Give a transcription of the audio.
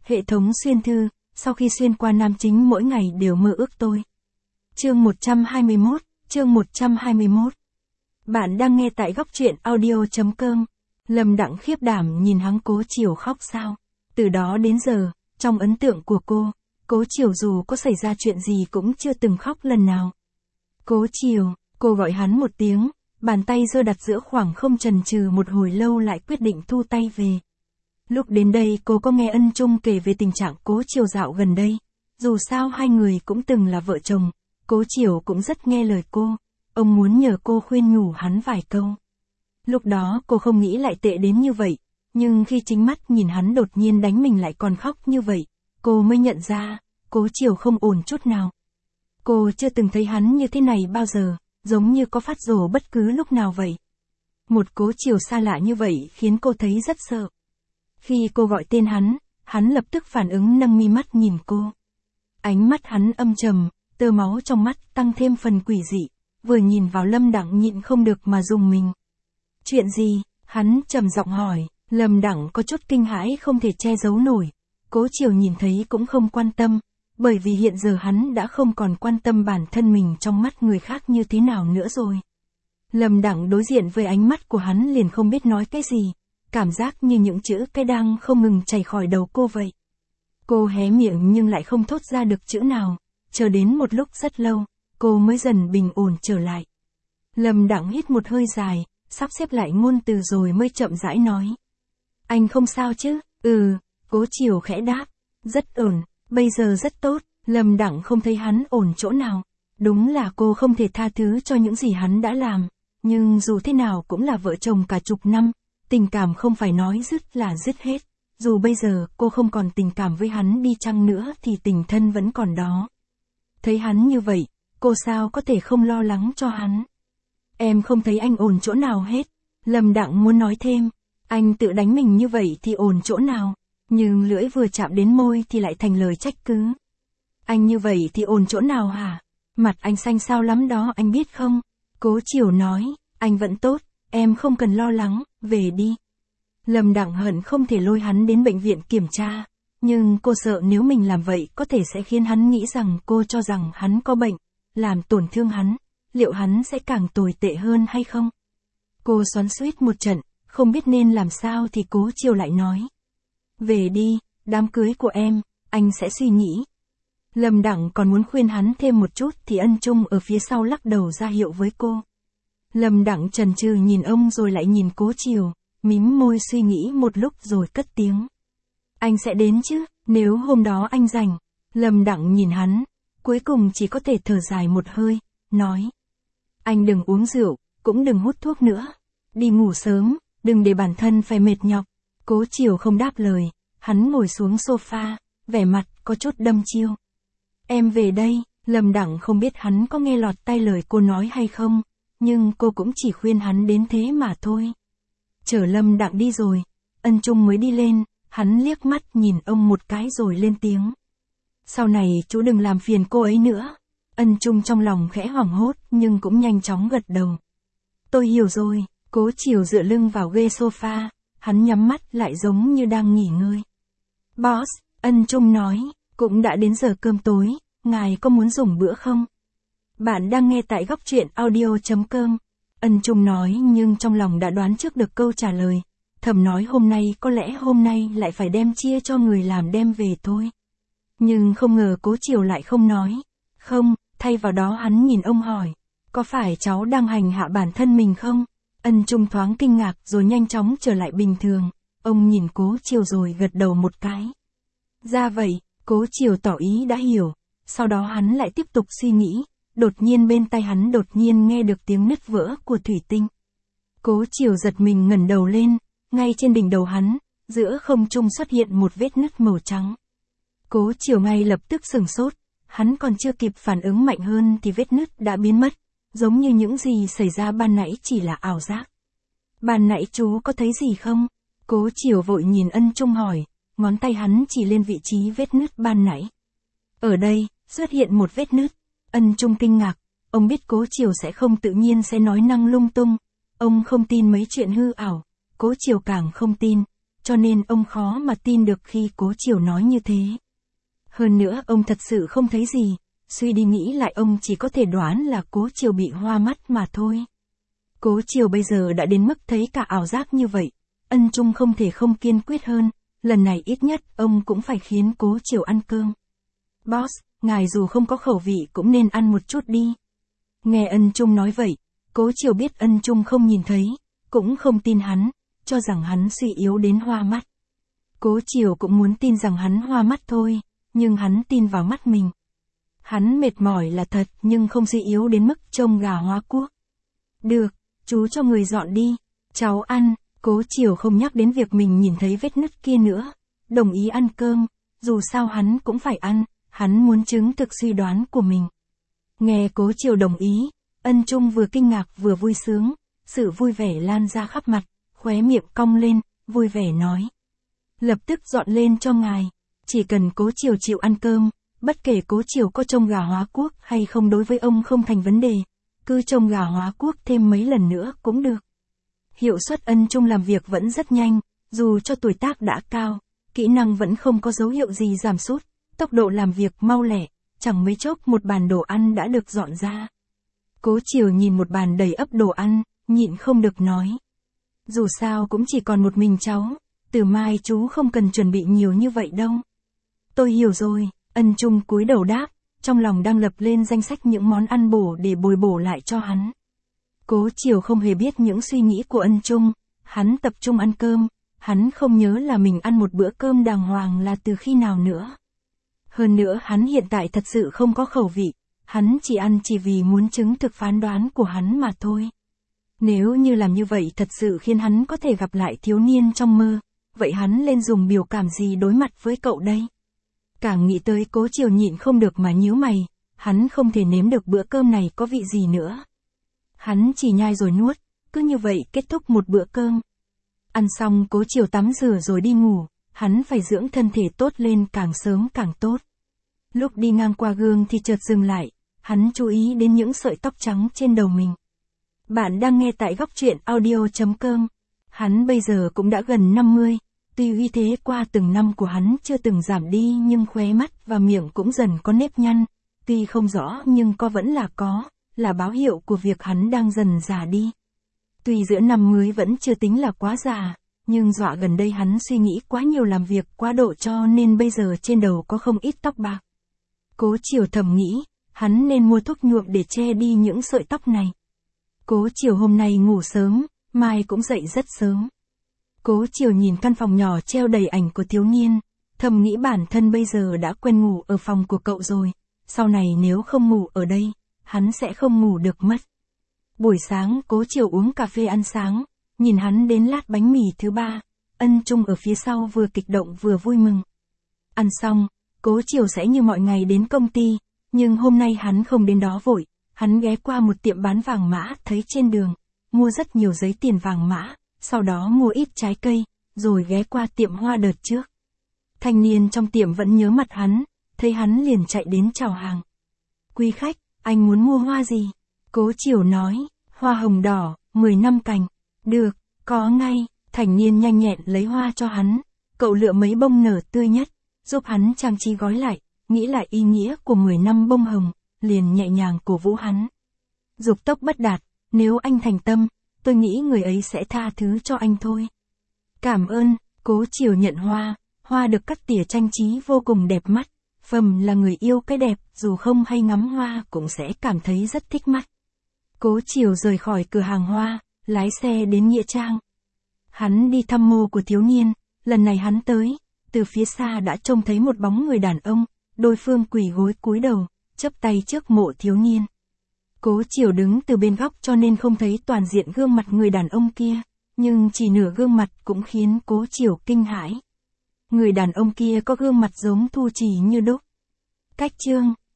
Hệ thống xuyên thư, sau khi xuyên qua nam chính mỗi ngày đều mơ ước tôi. Chương 121, chương 121. Bạn đang nghe tại góc truyện audio.com. Lâm Đặng khiếp đảm nhìn hắn Cố Chiều khóc sao. Từ đó đến giờ, trong ấn tượng của cô, Cố Chiều dù có xảy ra chuyện gì cũng chưa từng khóc lần nào. Cố Chiều, cô gọi hắn một tiếng, bàn tay giơ đặt giữa khoảng không chần chừ một hồi lâu lại quyết định thu tay về. Lúc đến đây cô có nghe Ân Trung kể về tình trạng Cố Chiều dạo gần đây. Dù sao hai người cũng từng là vợ chồng, Cố Chiều cũng rất nghe lời cô. Ông muốn nhờ cô khuyên nhủ hắn vài câu. Lúc đó cô không nghĩ lại tệ đến như vậy, nhưng khi chính mắt nhìn hắn đột nhiên đánh mình lại còn khóc như vậy, cô mới nhận ra, Cố Chiều không ổn chút nào. Cô chưa từng thấy hắn như thế này bao giờ, giống như có phát rồ bất cứ lúc nào vậy. Một Cố Chiều xa lạ như vậy khiến cô thấy rất sợ. Khi cô gọi tên hắn lập tức phản ứng nâng mi mắt nhìn cô. Ánh mắt hắn âm trầm, tơ máu trong mắt tăng thêm phần quỷ dị, vừa nhìn vào Lâm Đặng nhịn không được mà rùng mình. Chuyện gì? Hắn trầm giọng hỏi. Lâm Đặng có chút kinh hãi không thể che giấu nổi. Cố Chiều nhìn thấy cũng không quan tâm, bởi vì hiện giờ hắn đã không còn quan tâm bản thân mình trong mắt người khác như thế nào nữa rồi. Lâm Đặng đối diện với ánh mắt của hắn liền không biết nói cái gì, cảm giác như những chữ cái đang không ngừng chảy khỏi đầu cô vậy. Cô hé miệng nhưng lại không thốt ra được chữ nào, chờ đến một lúc rất lâu, cô mới dần bình ổn trở lại. Lâm Đặng hít một hơi dài, sắp xếp lại ngôn từ rồi mới chậm rãi nói. Anh không sao chứ? Cố Chiều khẽ đáp. Rất ổn, bây giờ rất tốt. Lâm Đặng không thấy hắn ổn chỗ nào. Đúng là cô không thể tha thứ cho những gì hắn đã làm, nhưng dù thế nào cũng là vợ chồng cả chục năm, tình cảm không phải nói dứt là dứt hết. Dù bây giờ cô không còn tình cảm với hắn đi chăng nữa thì tình thân vẫn còn đó. Thấy hắn như vậy, cô sao có thể không lo lắng cho hắn. Em không thấy anh ổn chỗ nào hết. Lâm Đặng muốn nói thêm, anh tự đánh mình như vậy thì ổn chỗ nào, nhưng lưỡi vừa chạm đến môi thì lại thành lời trách cứ. Anh như vậy thì ổn chỗ nào hả? Mặt anh xanh xao lắm đó anh biết không? Cố Chiều nói, anh vẫn tốt, em không cần lo lắng, về đi. Lâm Đặng hận không thể lôi hắn đến bệnh viện kiểm tra, nhưng cô sợ nếu mình làm vậy có thể sẽ khiến hắn nghĩ rằng cô cho rằng hắn có bệnh, làm tổn thương hắn, liệu hắn sẽ càng tồi tệ hơn hay không? Cô xoắn xuýt một trận, không biết nên làm sao thì Cố Chiều lại nói. Về đi, đám cưới của em, anh sẽ suy nghĩ. Lâm Đặng còn muốn khuyên hắn thêm một chút thì Ân Trung ở phía sau lắc đầu ra hiệu với cô. Lâm Đặng chần chừ nhìn ông rồi lại nhìn Cố Chiều, mím môi suy nghĩ một lúc rồi cất tiếng. Anh sẽ đến chứ, nếu hôm đó anh rảnh. Lâm Đặng nhìn hắn, cuối cùng chỉ có thể thở dài một hơi, nói. Anh đừng uống rượu, cũng đừng hút thuốc nữa. Đi ngủ sớm, đừng để bản thân phải mệt nhọc. Cố Chiều không đáp lời, hắn ngồi xuống sofa, vẻ mặt có chút đăm chiêu. Em về đây. Lâm Đặng không biết hắn có nghe lọt tai lời cô nói hay không, nhưng cô cũng chỉ khuyên hắn đến thế mà thôi. Chờ Lâm Đặng đi rồi, Ân Trung mới đi lên, hắn liếc mắt nhìn ông một cái rồi lên tiếng. Sau này chú đừng làm phiền cô ấy nữa. Ân Trung trong lòng khẽ hoảng hốt nhưng cũng nhanh chóng gật đầu. Tôi hiểu rồi. Cố Chiều dựa lưng vào ghế sofa, hắn nhắm mắt lại giống như đang nghỉ ngơi. Boss, Ân Trung nói, cũng đã đến giờ cơm tối, ngài có muốn dùng bữa không? Bạn đang nghe tại góc truyện audio.com. Ân Trung nói nhưng trong lòng đã đoán trước được câu trả lời. Thầm nói hôm nay có lẽ hôm nay lại phải đem chia cho người làm đem về thôi. Nhưng không ngờ Cố Chiều lại không nói. Không, thay vào đó hắn nhìn ông hỏi. Có phải cháu đang hành hạ bản thân mình không? Ân Trung thoáng kinh ngạc rồi nhanh chóng trở lại bình thường. Ông nhìn Cố Chiều rồi gật đầu một cái. Ra vậy, Cố Chiều tỏ ý đã hiểu. Sau đó hắn lại tiếp tục suy nghĩ. Đột nhiên bên tai hắn đột nhiên nghe được tiếng nứt vỡ của thủy tinh. Cố Chiều giật mình ngẩng đầu lên, ngay trên đỉnh đầu hắn, giữa không trung xuất hiện một vết nứt màu trắng. Cố Chiều ngay lập tức sửng sốt, hắn còn chưa kịp phản ứng mạnh hơn thì vết nứt đã biến mất, giống như những gì xảy ra ban nãy chỉ là ảo giác. Ban nãy chú có thấy gì không? Cố Chiều vội nhìn Ân Trung hỏi, ngón tay hắn chỉ lên vị trí vết nứt ban nãy. Ở đây, xuất hiện một vết nứt. Ân Trung kinh ngạc, ông biết Cố Chiều sẽ không tự nhiên sẽ nói năng lung tung. Ông không tin mấy chuyện hư ảo, Cố Chiều càng không tin. cho nên ông khó mà tin được khi Cố Chiều nói như thế. Hơn nữa ông thật sự không thấy gì, suy đi nghĩ lại ông chỉ có thể đoán là Cố Chiều bị hoa mắt mà thôi. Cố Chiều bây giờ đã đến mức thấy cả ảo giác như vậy, Ân Trung không thể không kiên quyết hơn, lần này ít nhất ông cũng phải khiến Cố Chiều ăn cơm. Boss, ngài dù không có khẩu vị cũng nên ăn một chút đi. Nghe Ân Trung nói vậy, Cố Chiều biết Ân Trung không nhìn thấy, cũng không tin hắn, cho rằng hắn suy yếu đến hoa mắt. Cố Chiều cũng muốn tin rằng hắn hoa mắt thôi, nhưng hắn tin vào mắt mình. Hắn mệt mỏi là thật nhưng không suy yếu đến mức trông gà hóa cuốc. Được, chú cho người dọn đi, cháu ăn. Cố Chiều không nhắc đến việc mình nhìn thấy vết nứt kia nữa, đồng ý ăn cơm, dù sao hắn cũng phải ăn, hắn muốn chứng thực suy đoán của mình. Nghe Cố Chiều đồng ý, Ân Trung vừa kinh ngạc vừa vui sướng, sự vui vẻ lan ra khắp mặt, khóe miệng cong lên, vui vẻ nói. Lập tức dọn lên cho ngài, chỉ cần Cố Chiều chịu ăn cơm, bất kể Cố Chiều có trông gà hóa cuốc hay không đối với ông không thành vấn đề, cứ trông gà hóa cuốc thêm mấy lần nữa cũng được. Hiệu suất Ân Trung làm việc vẫn rất nhanh, dù cho tuổi tác đã cao, kỹ năng vẫn không có dấu hiệu gì giảm sút, tốc độ làm việc mau lẹ, chẳng mấy chốc một bàn đồ ăn đã được dọn ra. Cố Chiều nhìn một bàn đầy ắp đồ ăn, nhịn không được nói. Dù sao cũng chỉ còn một mình cháu, từ mai chú không cần chuẩn bị nhiều như vậy đâu. Tôi hiểu rồi, Ân Trung cúi đầu đáp, trong lòng đang lập lên danh sách những món ăn bổ để bồi bổ lại cho hắn. Cố Chiều không hề biết những suy nghĩ của Ân Trung, hắn tập trung ăn cơm, hắn không nhớ là mình ăn một bữa cơm đàng hoàng là từ khi nào nữa. Hơn nữa hắn hiện tại thật sự không có khẩu vị, hắn chỉ ăn chỉ vì muốn chứng thực phán đoán của hắn mà thôi. Nếu như làm như vậy thật sự khiến hắn có thể gặp lại thiếu niên trong mơ, vậy hắn lên dùng biểu cảm gì đối mặt với cậu đây? Càng nghĩ tới Cố Chiều nhịn không được mà nhíu mày, hắn không thể nếm được bữa cơm này có vị gì nữa. Hắn chỉ nhai rồi nuốt, cứ như vậy kết thúc một bữa cơm. Ăn xong Cố Chiều tắm rửa rồi đi ngủ, hắn phải dưỡng thân thể tốt lên càng sớm càng tốt. Lúc đi ngang qua gương thì chợt dừng lại, hắn chú ý đến những sợi tóc trắng trên đầu mình. Bạn đang nghe tại góc truyện audio.com. Hắn bây giờ cũng đã gần 50, tuy uy thế qua từng năm của hắn chưa từng giảm đi nhưng khóe mắt và miệng cũng dần có nếp nhăn, tuy không rõ nhưng có vẫn là có, là báo hiệu của việc hắn đang dần già đi. Tuy giữa 50 vẫn chưa tính là quá già, nhưng dọa gần đây hắn suy nghĩ quá nhiều làm việc quá độ cho nên bây giờ trên đầu có không ít tóc bạc. Cố Chiều thầm nghĩ, hắn nên mua thuốc nhuộm để che đi những sợi tóc này. Cố Chiều hôm nay ngủ sớm, mai cũng dậy rất sớm. Cố Chiều nhìn căn phòng nhỏ treo đầy ảnh của thiếu niên, thầm nghĩ bản thân bây giờ đã quen ngủ ở phòng của cậu rồi, sau này nếu không ngủ ở đây, hắn sẽ không ngủ được mất. Buổi sáng Cố Chiều uống cà phê ăn sáng, nhìn hắn đến lát bánh mì thứ 3, Ân Trung ở phía sau vừa kích động vừa vui mừng. Ăn xong, Cố Chiều sẽ như mọi ngày đến công ty, nhưng hôm nay hắn không đến đó vội, hắn ghé qua một tiệm bán vàng mã thấy trên đường, mua rất nhiều giấy tiền vàng mã, sau đó mua ít trái cây, rồi ghé qua tiệm hoa đợt trước. Thanh niên trong tiệm vẫn nhớ mặt hắn, thấy hắn liền chạy đến chào hàng. Quý khách, anh muốn mua hoa gì? Cố Chiều nói, hoa hồng đỏ, 10 năm cành. Được, có ngay, thanh niên nhanh nhẹn lấy hoa cho hắn, cậu lựa mấy bông nở tươi nhất, giúp hắn trang trí gói lại, nghĩ lại ý nghĩa của 10 năm bông hồng, liền nhẹ nhàng cổ vũ hắn. Dục tốc bất đạt, nếu anh thành tâm, tôi nghĩ người ấy sẽ tha thứ cho anh thôi. Cảm ơn, Cố Chiều nhận hoa, hoa được cắt tỉa trang trí vô cùng đẹp mắt. Phẩm là người yêu cái đẹp, dù không hay ngắm hoa cũng sẽ cảm thấy rất thích mắt. Cố Chiều rời khỏi cửa hàng hoa, lái xe đến Nghĩa Trang. Hắn đi thăm mộ của thiếu niên, lần này hắn tới, từ phía xa đã trông thấy một bóng người đàn ông, đối phương quỳ gối cúi đầu, chắp tay trước mộ thiếu niên. Cố Chiều đứng từ bên góc cho nên không thấy toàn diện gương mặt người đàn ông kia, nhưng chỉ nửa gương mặt cũng khiến Cố Chiều kinh hãi. Người đàn ông kia có gương mặt giống Thu Trì như đúc. Cách chương